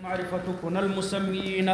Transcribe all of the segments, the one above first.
معرفة كن المسميين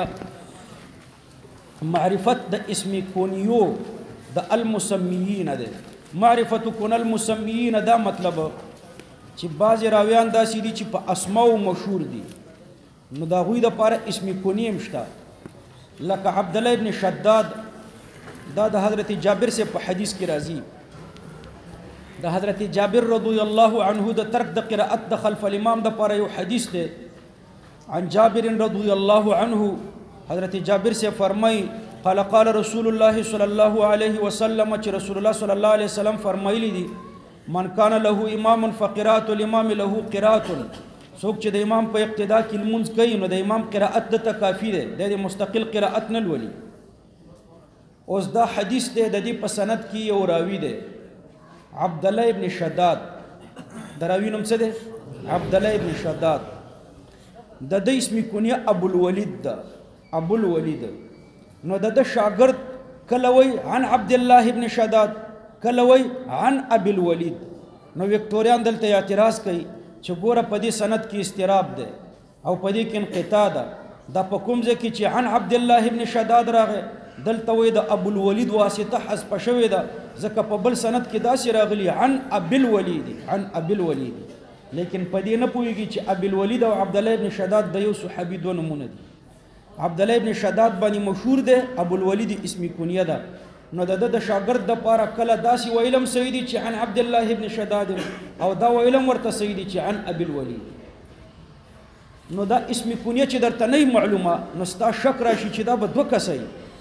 معرفت د اسم کونیو د المسميين ده معرفت کن المسميين دا مطلب چې بعض راویان داسې دي چې په اسماء مشهور دي نو دا غوی د پاره اسم کونیم شته لکه عبد الله ابن شداد دا د حضرت جابر سے په حدیث کې راځي د حضرت جابر رضی الله عنه د ترک د قرأت د خلف الامام د پاره یو حدیث ده عن جابر رضی الله عنه حضرت جابر سے فرمائی قال قال رسول الله صلی الله علیه وسلم چې رسول الله صلی الله علیه وسلم فرمایلی دي من کان له امام فقرات الامام له قرات څوک چې د امام په اقتدا کې لمونځ کوي نو د امام قرات د کافی ده د مستقل قرات نه لولي اوس دا حدیث ده د دې په سند کې یو راوی ده عبد الله ابن شداد دراوی نوم څه ده عبد الله ابن شداد د دې اسم کونیه ابو الولید ده ابو الولید نو د شاګرد کلوي عن عبد الله ابن شداد کلوي عن ابي الولید نو وکټوریان دلته اعتراض کوي چې ګوره په دې سند کې استراب ده او په دې کې انقطاع ده د پکوم ځکه چې عن عبد الله ابن شداد راغی دلته وې د ابو الولید واسطه حذف شوې ده ځکه په بل سند کې داسې راغلی عن ابي الولید عن ابي الولید لیکن په دې نه پوهیږي چې ابي الولید او عبد الله ابن شداد د یو صحابي دوه نمونه دي عبد الله ابن شداد باندې مشهور ده ابو الولید اسم کونیه ده نو د شاګرد د پاره کله داسې ویلم سیدی چې عن عبد الله ابن شداد او دا ویلم ورته سیدی چې عن ابي الولید نو دا اسم کونیه چې درته نه معلومه نو ستا شک راشي چې دا به دوه کسي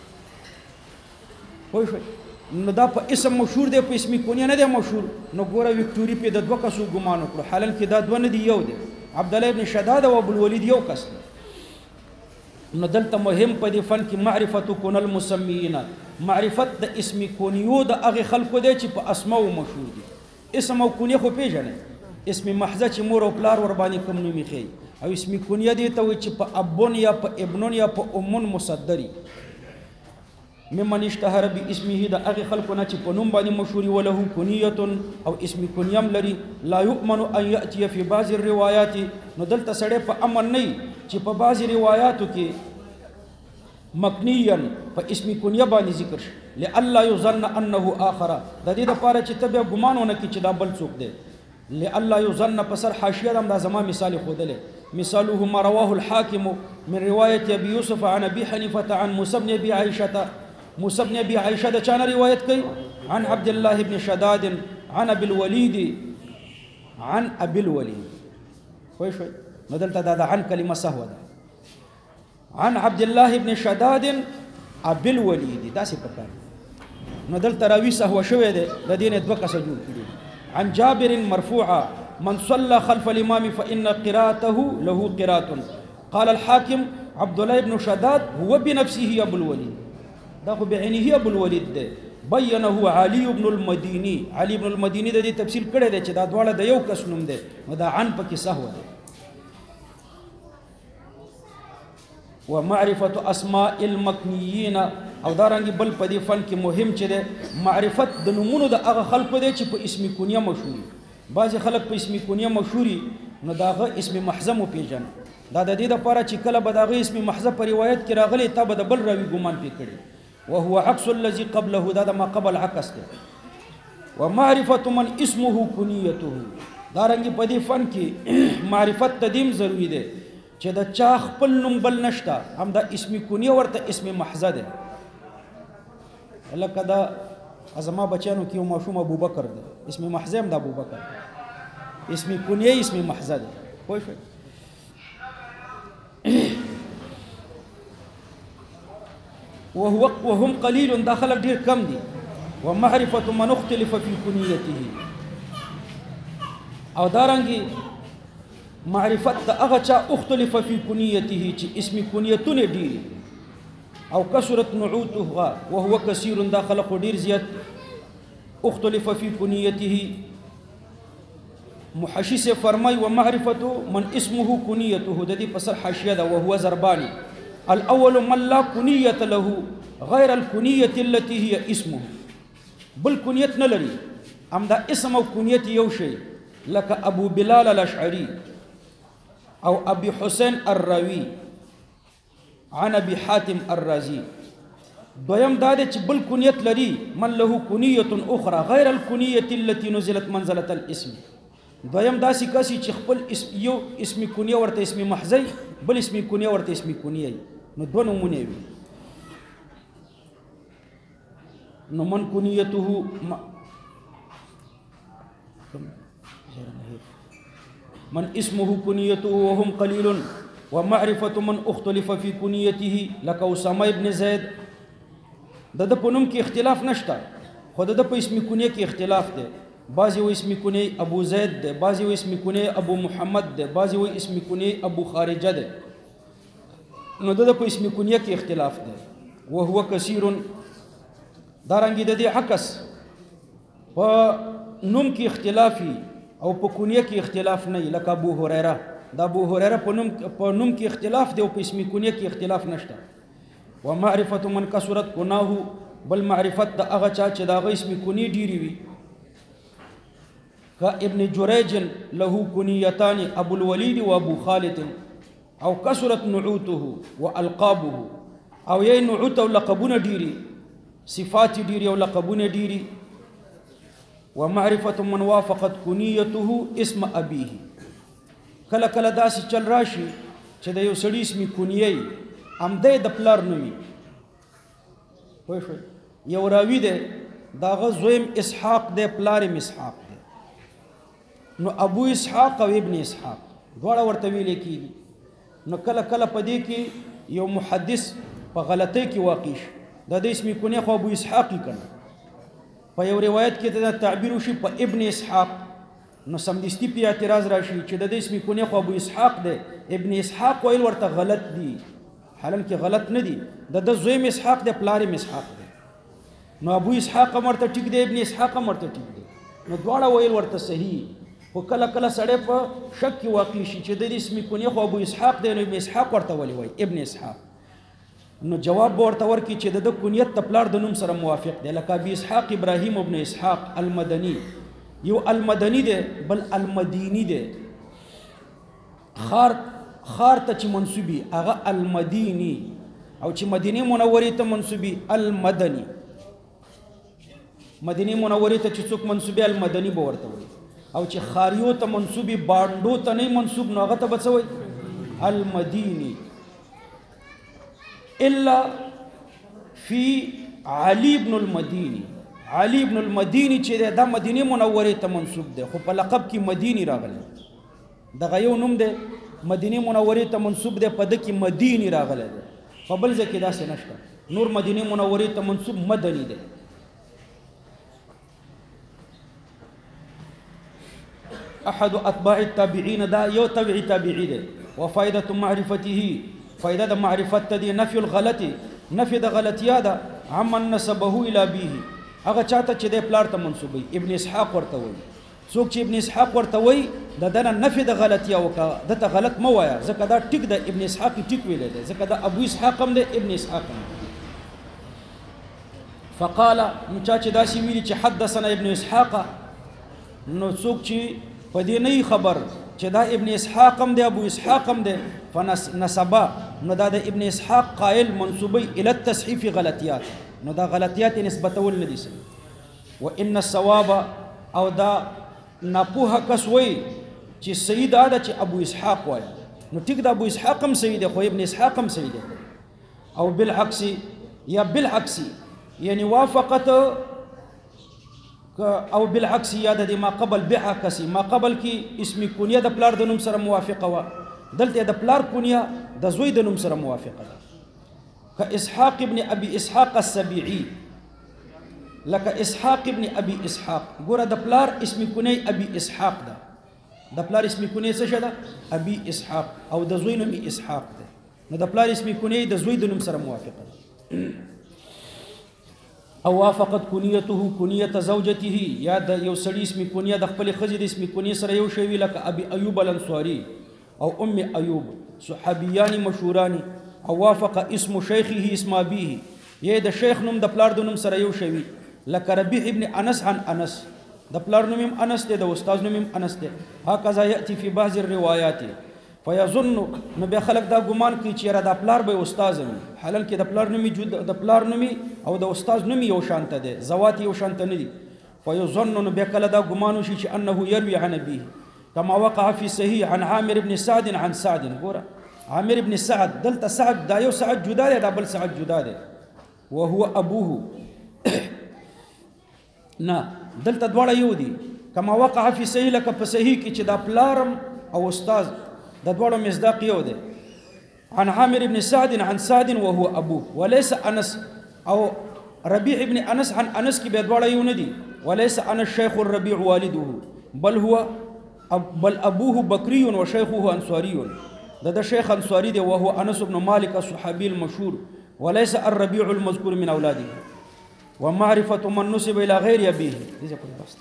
پوه شئ نو دا په اسم مشهور دی په اسم کونیه نه دی مشهور نو ګوره وکټوري په د دوه کسو ګمان وکړو حالان کې دا دوه نه دی یو دی عبد الله ابن شداد او ابو الولید یو کس دی نو دلته مهم په دې فن کې معرفت کن المسميين معرفت د اسم کونیو د هغه خلکو دی چې په اسماء مشهور دي اسم او کونیه خو پیژنې اسم محضه چې مور او پلار ور باندې کوم نومي خي او اسم کونیه دی ته چې په ابون یا په ابنون یا په امون مصدري ممن اشتهر باسمه د هغه خلکو نه چې په نوم باندې مشهوري وله کونیه او اسم کونیم لري لا يؤمن ان ياتي في بعض الروايات نو دلته سړی په امن نه چې په بعض روایتو کې مکنيا په اسم کونیه باندې ذکر شي لالا يظن انه اخر د دې لپاره چې تبه ګمانونه کې چې دا بل څوک دی لالا يظن پسر حاشیه هم دا زما مثال خودله مثاله ما رواه الحاكم من روايه ابي يوسف عن ابي حنيفه عن موسى بن ابي عائشه موسى بن ابي عائشه دا چانه روایت کوي عن عبد الله بن شداد عن ابي الوليد عن ابي الوليد خو شوي نو دلته دا عن کلمه سهو ده عن عبد الله بن شداد ابي الوليد دا څه پکار نو دلته راوي سهو شوی ده د دینه دوه کس جوړ کړي عن جابر مرفوعا من صلى خلف الامام فان قراءته له قراءه قال الحاكم عبد الله بن شداد هو بنفسه ابو الوليد دا خو بعینه ابو الولید ده بینه علی بن المدینی علی بن المدینی د دې تفصیل کړی دی چې دا دواړه د یو کس نوم دی نو دا عن پکې سهو ده ومعرفه اسماء المکنیین او دارنګ بل په دې فن کې مهم چې ده معرفت د نومونو د هغه خلکو دی چې په اسم کونیه مشهوري بعضی خلک په اسم کونیه مشهوري نو داغه اسم محضه مو پیژن دا د دې لپاره چې کله به داغه اسم محضه په روایت کې راغلی تا به د بل راوي ګمان پې کړي وهو عكس الذي قبله دا ما قبل عكس ده ومعرفه من اسمه كنيته دارنګ په دې فن کې معرفت تدیم ضروری ده چې د چا خپل نوم بل نشتا هم دا اسم کونیه ورته اسم محضه ده لکه دا ازما بچانو کې ماشوم ابو بکر ده اسم محضه هم د ابو بکر اسم کونیه اسم محضه ده خو شو وهم قليل داخل ډیر کم دي ومعرفه من اختلف في كنيته او دارنګي معرفت د هغه چا اختلف في كنيته چې اسم کنیتونه ډیر او کثرت نعوته وهو كثير داخل ډیر زیات اختلف في كنيته محشی سے فرمای ومعرفه من اسمه كنيته د دې پسر حاشیه ده وهو زربانی الاول من لا كنيه له غير الكنيه التي هي اسمه بل كنيت نه لري ام دا اسم او كنيت یو شی لك ابو بلال الاشعري او ابي حسين الراوي عن ابي حاتم الرازي دویم دا دی چې بل کنیت لري من له کنیه اخرى غیر الکنیه التي نزلت منزله الاسم دویم داسې کسي چې خپل یو اسم کنیه ورته اسم محضی بل اسم کنیه ورته اسم کنیه نو دوه نمونه وي نو من کنیته من اسمه کنیته وهم قلیل ومعرفة من اختلف في کنیته لك اسامه ابن زید د په نوم کې اختلاف نشته خو د په اسم کنیه کې اختلاف دی بعضی و اسم کنیه ابو زید دی بعضی و اسم کنیه ابو محمد دی بعضی و اسم کنیه ابو خارجه دی نو د په اسم کنیه کې اختلاف دی وهو کثیر دارنګ د دې عکس په نوم کې اختلافي او په کنیه کې اختلاف نه لکه ابو هريره د ابو هريره په نوم کې اختلاف دی او په اسم کنیه کې اختلاف نشته ومعرفة من كثرت كناه بل معرفت د هغه چا چې د هغه اسم کنی ډیری وي كابن جريج له کنیتان ابو الوليد وابو خالد او كثرت نعوته والقابه او یې نعوت او لقبونه ډیری صفات ډیری او لقبونه ډیری ومعرفة من وافقت کنیته اسم ابيه کله کله داسې چل راشي چې د یو سړي اسم کنیه امده د پلار نومي پوه شو یو راوی دی داغه زویم اسحاق دی پلارم اسحاق دی نو ابو اسحاق او ابن اسحاق دواړه ورته ویل کېږي نو کله کله په دې کې یو محدث په غلطۍ کې واقع شي د دې اسم کنیه خو ابو اسحاق کړه په یو روایت کې دا تعبیر وشي په ابن اسحاق نو سمدستی په اعتراض راشي چې د دې اسم کنیه خو ابو اسحاق دی ابن اسحاق ویل ورته غلط دی حالان کې غلط نه دي د زویم اسحاق د پلارم اسحاق دی نو ابو اسحاق مرته ټیک دی ابن اسحاق مرته ټیک دی نو دواړه ویل ورته صحیح خو کله کله سړی په شک کې واقع شي چې د اسم کنیه خو ابو اسحاق دی نو ابن اسحاق ورته ولی وای ابن اسحاق نو جواب ورته ورکړي چې د کنیت د پلار د نوم سره موافق دی لکه ابي اسحاق ابراهيم ابن اسحاق المدني یو المدني دی بل المديني دی خار ته چې منسوبي هغه المديني او چې مدینه منوره ته منسوبي المدني مدینه منوره ته چې څوک منسوبي المدني به ورته وي او چې خاریو ته منسوبي باندو ته نه منسوب نو هغه ته بچوي المديني الا في علي بن المديني علي بن المديني چې د مدینه منوره ته منسوب دی خو په لقب کې مديني راغلی دغه یو نوم دی مدینه منوره ته منسوب دی په د کې مدینی راغلی دی په بل ځای کې داسې نشته نور مدینه منوره ته منسوب مدني دی احد اتباع التابعين دا یو تبعی تابعی دی وفائدة معرفته فائدة د معرفت دی نفي الغلط نفي د غلطیا ده عمن نسبه الى ابيه هغه چاته چې د پلار ته منسوبي ابن اسحاق ورته وایي څوک چې ابن اسحاق ورته وایي د دنه نفي د غلطیا وکړه دته غلط مو وایا ځکه دا ټیک د ابن اسحاق ټیک ویل دی ځکه د ابو اسحاق هم د ابن اسحاق هم فقال مچا چې داسې ویلي چې حدثنا ابن اسحاق نو څوک چې په دې نه خبر چې دا ابن اسحاق هم دی ابو اسحاق هم دی فنسبا نو دا د ابن اسحاق قائل منسوبي الى التصحيف غلطيات نو دا غلطيات نسبت ول ندي وان الصواب او دا ناپوه کس وای چې سید اده چې ابو اسحاق وای نو ټیک دا ابو اسحاق هم سید خو ابن اسحاق هم سید او بالعکس یا بالعکس یعنی وافقت او بالعکس یا د ما قبل بعکس ما قبل کی اسم کنیه د پلار د نوم سره موافقه و دلته د پلار کنیه د زوی د نوم سره موافقه ده ک اسحاق ابن ابي اسحاق السبيعي لك اسحاق ابن ابي اسحاق ګوره د پلار اسم کنیه ابي اسحاق ده د پلار اسم کنیه څه ده ابي اسحاق او د زوی نوم اسحاق ده نو د پلار اسم کنیه د زوی د نوم سره موافقه ده او وافقت کنیته کنیه زوجته یا د یو سړي اسم کنیه د خپل خزې د اسم کنیه سره یو شی لکه ابي ايوب الانصاري او ام ايوب صحابيان مشهوران او وافق اسم شيخه اسم ابيه یې د شیخ نوم د پلار د نوم سره یو شی لکه ربيع ابن انس عن انس د پلار نوم انس دی د استاد نوم انس دی هکذا ياتي في بعض الروايات فیظن نو بیا خلک دا ګمان کوي چې یاره دا پلار به استاد وي، حالانکه د پلار نومي د پلار نومي او د استاد نومي یو شانته دی، ذوات یو شانته نه دي. فیظن نو بیا کله دا ګمان وشي چې انه یروي عن ابيه کما وقع فی صحیح عن عامر بن سعد عن سعد. ګوره عامر بن سعد دلته سعد دا یو سعد جدا دی، دا بل سعد جدا دی. وهو ابوه نه دلته دواړه یو دي. کما وقع فی صحیح لکه په صحیح کې چې دا پلارم او استاد د دواړو مصداق یو دی. عن عامر بن سعد عن سعد وهو ابوه وليس انس او ربيع ابن انس عن انس کې به دواړه یو نه دي. وليس انس شيخ الربيع والده بل ابوه بکری وشيخه انصاري. ده شيخ انصاري دی وهو انس بن مالك الصحابي المشهور. وليس الربيع المذكور من اولاده. ومعرفة من نسب الى غير ابيه. اذا كنت بس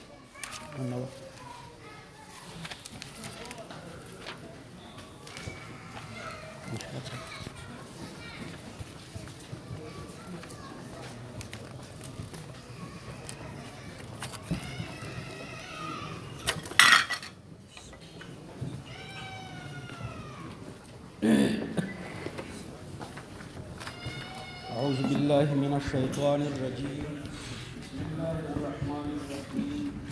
أعوذ بالله من الشيطان الرجيم. بسم الله الرحمن الرحيم.